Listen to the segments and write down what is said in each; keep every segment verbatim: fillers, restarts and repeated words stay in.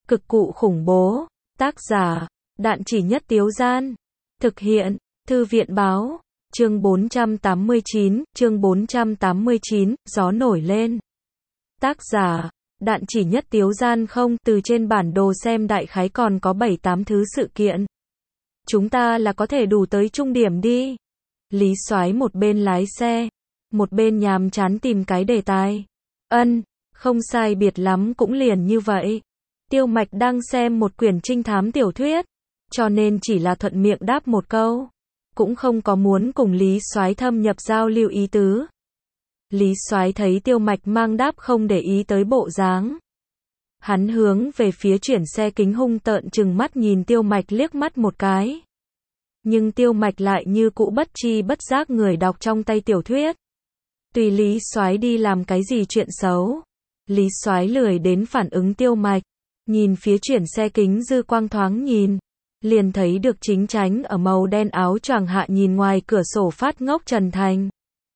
Cực cụ khủng bố. Tác giả, Đạn Chỉ Nhất Tiếu Gian. Thực hiện, Thư viện báo. Chương bốn trăm tám mươi chín, chương bốn trăm tám mươi chín, gió nổi lên. Tác giả, Đạn Chỉ Nhất Tiếu Gian. Không, từ trên bản đồ xem đại khái còn có bảy tám thứ sự kiện. Chúng ta là có thể đủ tới trung điểm đi. Lý Soái một bên lái xe, một bên nhàm chán tìm cái đề tài. Ân, không sai biệt lắm cũng liền như vậy. Tiêu Mạch đang xem một quyển trinh thám tiểu thuyết, cho nên chỉ là thuận miệng đáp một câu, cũng không có muốn cùng Lý Soái thâm nhập giao lưu ý tứ. Lý Soái thấy Tiêu Mạch mang đáp không để ý tới bộ dáng, hắn hướng về phía chuyển xe kính hung tợn trừng mắt nhìn Tiêu Mạch liếc mắt một cái. Nhưng Tiêu Mạch lại như cũ bất tri bất giác người đọc trong tay tiểu thuyết. Tùy Lý Soái đi làm cái gì chuyện xấu, Lý Soái lười đến phản ứng Tiêu Mạch, nhìn phía chuyển xe kính dư quang thoáng nhìn, liền thấy được chính chánh ở màu đen áo choàng hạ nhìn ngoài cửa sổ phát ngốc Trần Thành.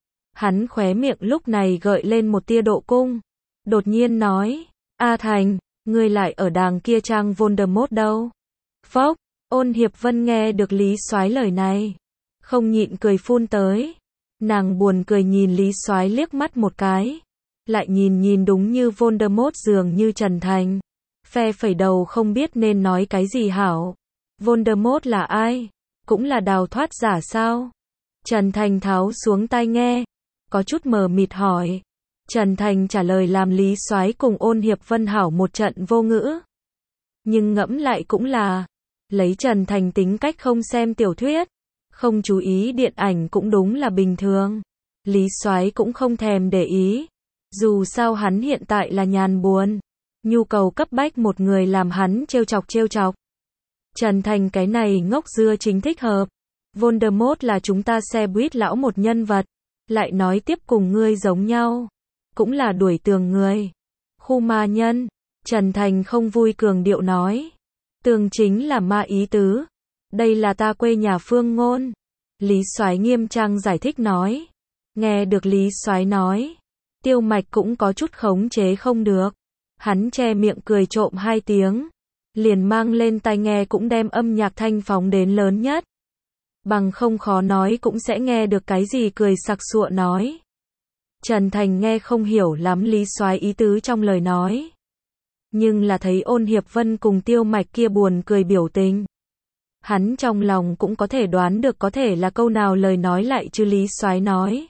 Hắn khóe miệng lúc này gợi lên một tia độ cung, đột nhiên nói, A Thành, ngươi lại ở đàng kia trang Voldemort đâu? Phốc, Ôn Hiệp Vân nghe được Lý Soái lời này, không nhịn cười phun tới. Nàng buồn cười nhìn Lý Soái liếc mắt một cái, lại nhìn nhìn đúng như Voldemort dường như Trần Thành, phe phẩy đầu không biết nên nói cái gì hảo. Voldemort là ai? Cũng là đào thoát giả sao? Trần Thành tháo xuống tai nghe, có chút mờ mịt hỏi. Trần Thành trả lời làm Lý Soái cùng Ôn Hiệp Vân hảo một trận vô ngữ. Nhưng ngẫm lại cũng là, lấy Trần Thành tính cách không xem tiểu thuyết, không chú ý điện ảnh cũng đúng là bình thường. Lý Soái cũng không thèm để ý, dù sao hắn hiện tại là nhàn buồn, nhu cầu cấp bách một người làm hắn trêu chọc trêu chọc. Trần Thành cái này ngốc dưa chính thích hợp. Voldemort là chúng ta xe buýt lão một nhân vật, lại nói tiếp cùng ngươi giống nhau, cũng là đuổi tường người. Khu ma nhân, Trần Thành không vui cường điệu nói. Tường chính là ma ý tứ. Đây là ta quê nhà phương ngôn. Lý Soái nghiêm trang giải thích nói. Nghe được Lý Soái nói, Tiêu Mạch cũng có chút khống chế không được. Hắn che miệng cười trộm hai tiếng, liền mang lên tai nghe cũng đem âm nhạc thanh phóng đến lớn nhất. Bằng không khó nói cũng sẽ nghe được cái gì cười sặc sụa nói. Trần Thành nghe không hiểu lắm Lý Soái ý tứ trong lời nói, nhưng là thấy Ôn Hiệp Vân cùng Tiêu Mạch kia buồn cười biểu tình, hắn trong lòng cũng có thể đoán được có thể là câu nào lời nói lại chứ Lý Soái nói.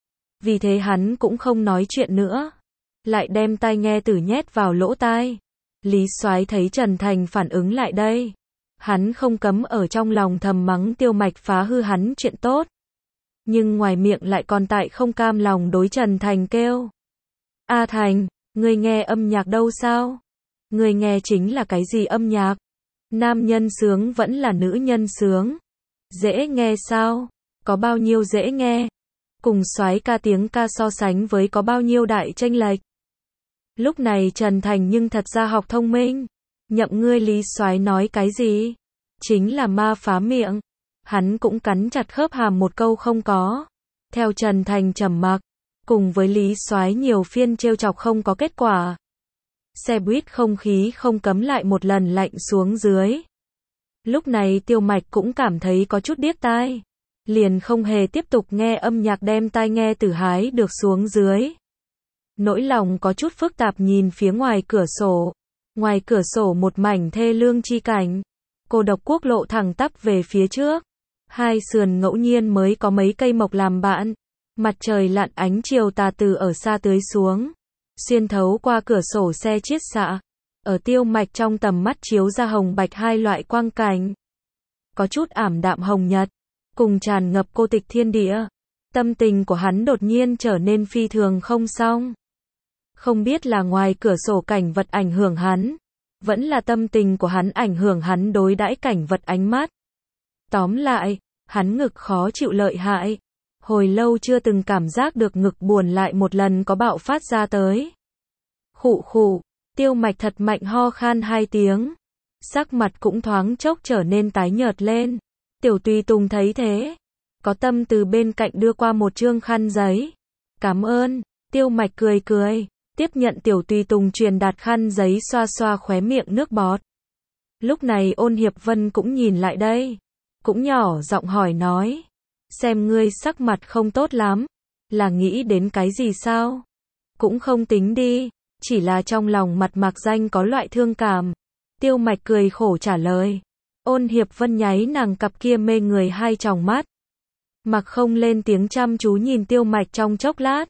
Vì thế hắn cũng không nói chuyện nữa, lại đem tai nghe tử nhét vào lỗ tai. Lý Soái thấy Trần Thành phản ứng lại đây, hắn không cấm ở trong lòng thầm mắng Tiêu Mạch phá hư hắn chuyện tốt, nhưng ngoài miệng lại còn tại không cam lòng đối Trần Thành kêu. A Thành, ngươi nghe âm nhạc đâu sao? Ngươi nghe chính là cái gì âm nhạc? Nam nhân sướng vẫn là nữ nhân sướng? Dễ nghe sao? Có bao nhiêu dễ nghe? Cùng soái ca tiếng ca so sánh với có bao nhiêu đại chênh lệch? Lúc này Trần Thành nhưng thật ra học thông minh. Nhậm ngươi Lý Soái nói cái gì? Chính là ma phá miệng. Hắn cũng cắn chặt khớp hàm một câu không có. Theo Trần Thành trầm mặc, cùng với Lý Soái nhiều phiên trêu chọc không có kết quả. Xe buýt không khí không cấm lại một lần lạnh xuống dưới. Lúc này Tiêu Mạch cũng cảm thấy có chút điếc tai, liền không hề tiếp tục nghe âm nhạc đem tai nghe tử hái được xuống dưới. Nỗi lòng có chút phức tạp nhìn phía ngoài cửa sổ. Ngoài cửa sổ một mảnh thê lương chi cảnh. Cô độc quốc lộ thẳng tắp về phía trước. Hai sườn ngẫu nhiên mới có mấy cây mộc làm bạn. Mặt trời lặn ánh chiều tà từ ở xa tưới xuống, xuyên thấu qua cửa sổ xe chiết xạ, ở Tiêu Mạch trong tầm mắt chiếu ra hồng bạch hai loại quang cảnh. Có chút ảm đạm hồng nhật, cùng tràn ngập cô tịch thiên địa. Tâm tình của hắn đột nhiên trở nên phi thường không xong. Không biết là ngoài cửa sổ cảnh vật ảnh hưởng hắn, vẫn là tâm tình của hắn ảnh hưởng hắn đối đãi cảnh vật ánh mắt. Tóm lại, hắn ngực khó chịu lợi hại. Hồi lâu chưa từng cảm giác được ngực buồn lại một lần có bạo phát ra tới. Khụ khụ, Tiêu Mạch thật mạnh ho khan hai tiếng. Sắc mặt cũng thoáng chốc trở nên tái nhợt lên. Tiểu Tùy Tùng thấy thế, có tâm từ bên cạnh đưa qua một trương khăn giấy. Cảm ơn, Tiêu Mạch cười cười. tiếp nhận Tiểu Tùy Tùng truyền đạt khăn giấy xoa xoa khóe miệng nước bọt. Lúc này Ôn Hiệp Vân cũng nhìn lại đây, cũng nhỏ giọng hỏi nói, xem ngươi sắc mặt không tốt lắm, là nghĩ đến cái gì sao? Cũng không tính đi, chỉ là trong lòng mặt Mạc Danh có loại thương cảm. Tiêu Mạch cười khổ trả lời. Ôn Hiệp Vân nháy nàng cặp kia mê người hai tròng mắt. Mặc không lên tiếng chăm chú nhìn Tiêu Mạch trong chốc lát.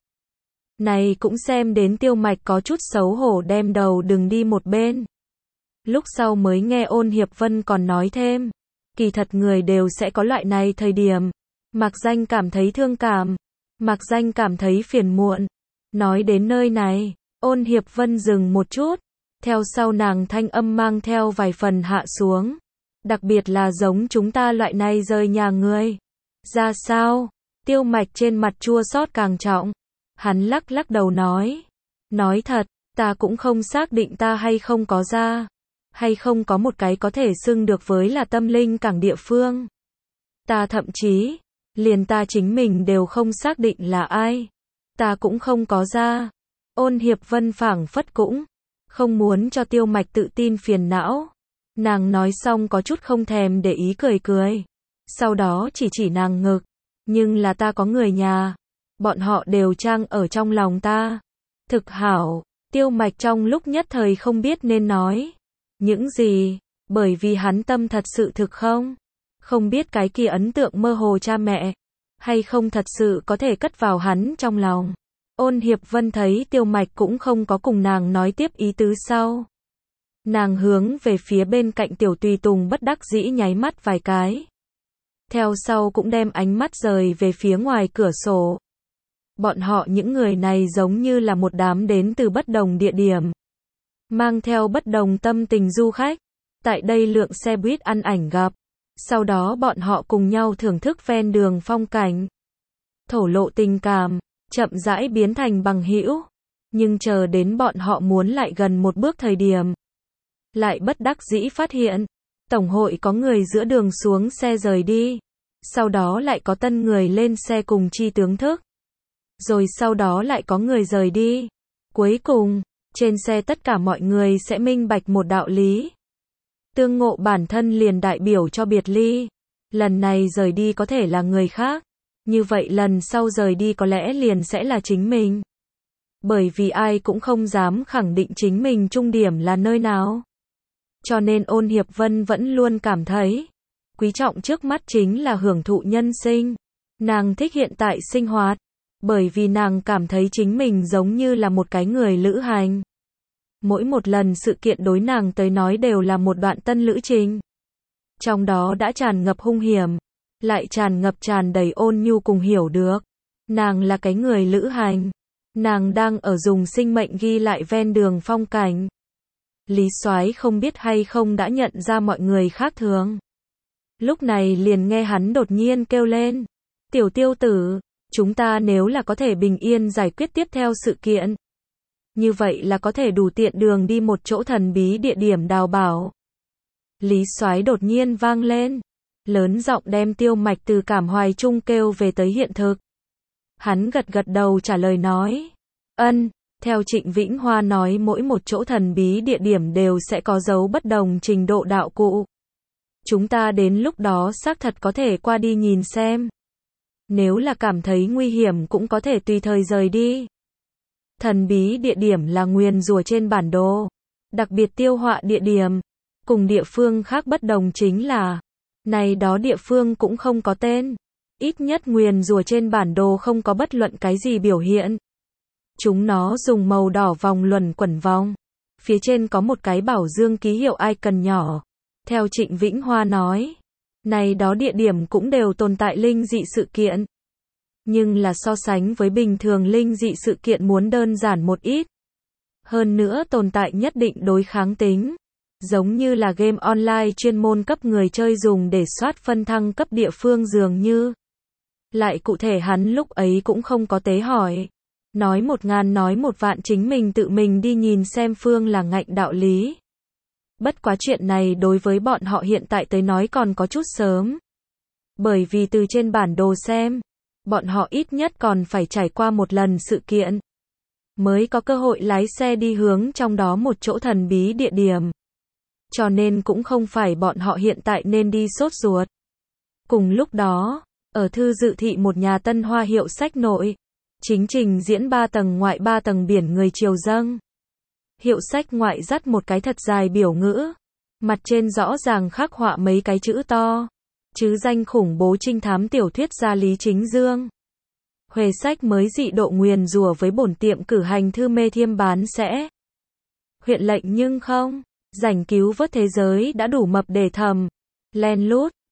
Này cũng xem đến Tiêu Mạch có chút xấu hổ đem đầu đừng đi một bên. Lúc sau mới nghe Ôn Hiệp Vân còn nói thêm. Kỳ thật người đều sẽ có loại này thời điểm. Mạc Danh cảm thấy thương cảm. Mạc Danh cảm thấy phiền muộn. Nói đến nơi này, Ôn Hiệp Vân dừng một chút. Theo sau nàng thanh âm mang theo vài phần hạ xuống. Đặc biệt là giống chúng ta loại này rời nhà người. Ra sao? Tiêu Mạch trên mặt chua xót càng trọng. Hắn lắc lắc đầu nói. Nói thật, ta cũng không xác định ta hay không có ra. Hay không có một cái có thể xưng được với là tâm linh cảng địa phương. Ta thậm chí, liền ta chính mình đều không xác định là ai. Ta cũng không có ra. Ôn Hiệp Vân phảng phất cũng không muốn cho Tiêu Mạch tự tin phiền não. Nàng nói xong có chút không thèm để ý cười cười. Sau đó chỉ chỉ nàng ngực. Nhưng là ta có người nhà. Bọn họ đều trang ở trong lòng ta. Thực hảo. Tiêu Mạch trong lúc nhất thời không biết nên nói những gì. Bởi vì hắn tâm thật sự thực không. Không biết cái kia ấn tượng mơ hồ cha mẹ. Hay không thật sự có thể cất vào hắn trong lòng. Ôn Hiệp Vân thấy Tiêu Mạch cũng không có cùng nàng nói tiếp ý tứ sau. Nàng hướng về phía bên cạnh Tiểu Tùy Tùng bất đắc dĩ nháy mắt vài cái. Theo sau cũng đem ánh mắt rời về phía ngoài cửa sổ. Bọn họ những người này giống như là một đám đến từ bất đồng địa điểm. Mang theo bất đồng tâm tình du khách. Tại đây lượng xe buýt ăn ảnh gặp. Sau đó bọn họ cùng nhau thưởng thức ven đường phong cảnh. Thổ lộ tình cảm. Chậm rãi biến thành bằng hữu. Nhưng chờ đến bọn họ muốn lại gần một bước thời điểm. Lại bất đắc dĩ phát hiện. Tổng hội có người giữa đường xuống xe rời đi. Sau đó lại có tân người lên xe cùng chi tướng thức. Rồi sau đó lại có người rời đi. Cuối cùng, trên xe tất cả mọi người sẽ minh bạch một đạo lý. Tương ngộ bản thân liền đại biểu cho biệt ly. Lần này rời đi có thể là người khác. Như vậy lần sau rời đi có lẽ liền sẽ là chính mình. Bởi vì ai cũng không dám khẳng định chính mình trung điểm là nơi nào. Cho nên Ôn Hiệp Vân vẫn luôn cảm thấy, quý trọng trước mắt chính là hưởng thụ nhân sinh. Nàng thích hiện tại sinh hoạt, bởi vì nàng cảm thấy chính mình giống như là một cái người lữ hành. Mỗi một lần sự kiện đối nàng tới nói đều là một đoạn tân lữ trình. Trong đó đã tràn ngập hung hiểm, lại tràn ngập tràn đầy ôn nhu cùng hiểu được. Nàng là cái người lữ hành. Nàng đang ở dùng sinh mệnh ghi lại ven đường phong cảnh. Lý Soái không biết hay không đã nhận ra mọi người khác thường. Lúc này liền nghe hắn đột nhiên kêu lên. Tiểu Tiêu tử, chúng ta nếu là có thể bình yên giải quyết tiếp theo sự kiện. Như vậy là có thể đủ tiện đường đi một chỗ thần bí địa điểm đào bảo. Lý Soái đột nhiên vang lên. Lớn giọng đem Tiêu Mạch từ cảm hoài chung kêu về tới hiện thực. Hắn gật gật đầu trả lời nói. Ân, theo Trịnh Vĩnh Hoa nói mỗi một chỗ thần bí địa điểm đều sẽ có dấu bất đồng trình độ đạo cụ. Chúng ta đến lúc đó xác thật có thể qua đi nhìn xem. Nếu là cảm thấy nguy hiểm cũng có thể tùy thời rời đi. Thần bí địa điểm là nguyền rủa trên bản đồ. Đặc biệt tiêu họa địa điểm. Cùng địa phương khác bất đồng chính là này đó địa phương cũng không có tên. Ít nhất nguyền rủa trên bản đồ không có bất luận cái gì biểu hiện. Chúng nó dùng màu đỏ vòng luẩn quẩn vòng. Phía trên có một cái bảo dương ký hiệu icon nhỏ. Theo Trịnh Vĩnh Hoa nói, này đó địa điểm cũng đều tồn tại linh dị sự kiện. Nhưng là so sánh với bình thường linh dị sự kiện muốn đơn giản một ít. Hơn nữa tồn tại nhất định đối kháng tính. Giống như là game online chuyên môn cấp người chơi dùng để soát phân thăng cấp địa phương dường như. Lại cụ thể hắn lúc ấy cũng không có tế hỏi. Nói một ngàn nói một vạn chính mình tự mình đi nhìn xem phương là ngạnh đạo lý. Bất quá chuyện này đối với bọn họ hiện tại tới nói còn có chút sớm. Bởi vì từ trên bản đồ xem, bọn họ ít nhất còn phải trải qua một lần sự kiện. mới có cơ hội lái xe đi hướng trong đó một chỗ thần bí địa điểm. Cho nên cũng không phải bọn họ hiện tại nên đi sốt ruột. Cùng lúc đó, ở thư dự thị một nhà Tân Hoa hiệu sách nội, chính trình diễn ba tầng ngoại ba tầng biển người triều dâng. Hiệu sách ngoại dắt một cái thật dài biểu ngữ, mặt trên rõ ràng khắc họa mấy cái chữ to, chứ danh khủng bố trinh thám tiểu thuyết gia Lý Chính Dương. Huề sách mới dị độ nguyền rủa với bổn tiệm cử hành thư mê thiêm bán sẽ. Huyện lệnh nhưng không, rảnh cứu vớt thế giới đã đủ mập để thầm, len lút.